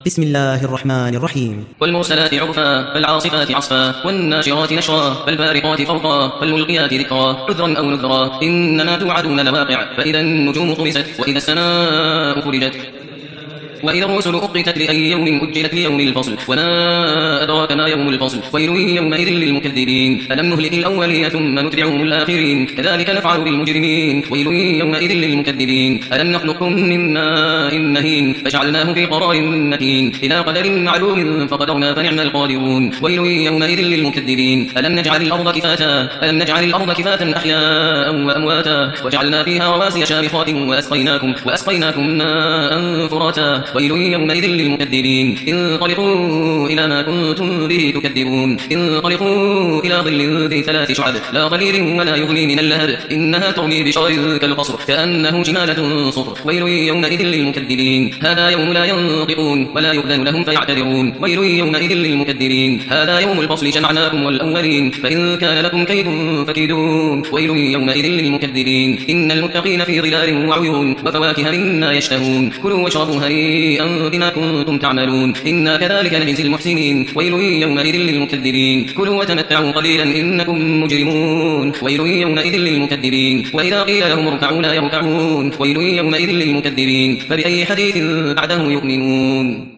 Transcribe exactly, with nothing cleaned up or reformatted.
بسم الله الرحمن الرحيم. والمرسلات عرفا فالعاصفات عصفا والناشرات نشرا فالفارقات فرقا فالملقيات ذكرا عذرا أو نذرا إنما توعدون لواقع فإذا النجوم طمست وإذا السماء فرجت وإذا الرسل أقتت لأي يوم أجلت ليوم الفصل وما أدراك ما يوم الفصل ويل يومئذ للمكذبين ألم نهلك الأولين ثم نتبعهم الآخرين كذلك نفعل بالمجرمين ويل يومئذ للمكذبين ألم نخلقكم من ماء مهين فجعلناه في قرار مكين إلى قدر معلوم فقدرنا فنعم القادرون ويل يومئذ للمكذبين ألم نجعل الأرض كفاتا ألم نجعل الأرض كفاتا أحياء وأمواتا وجعلنا فيها رواسي شامخات وأسقيناكم وأسقيناكم ماء فراتا ويل يومئذ للمكذبين انطلقوا إلى ما كنتم به تكذبون انطلقوا إلى ظل ذي ثلاث شعب لا ظليل ولا يغني من اللهب إنها ترمي بشرر كالقصر كأنه جمالة صفر ويل يومئذ للمكذبين هذا يوم لا ينطقون ولا يؤذن لهم فيعتذرون ويل يومئذ للمكذبين هذا يوم الفصل جمعناكم والأولين فإن كان لكم كيد فكيدون ويل يومئذ للمكذبين إن المتقين في ظلال وعيون وفواكه مما يشتهون كلوا واشربوا هنيئا بما كنتم تعملون إنا كذلك نجزي المحسنين ويل يومئذ للمكذبين كلوا وتمتعوا قليلا إنكم مجرمون ويل يومئذ للمكذبين وإذا قيل لهم اركعوا لا يركعون ويل يومئذ للمكذبين فبأي حديث بعده يؤمنون.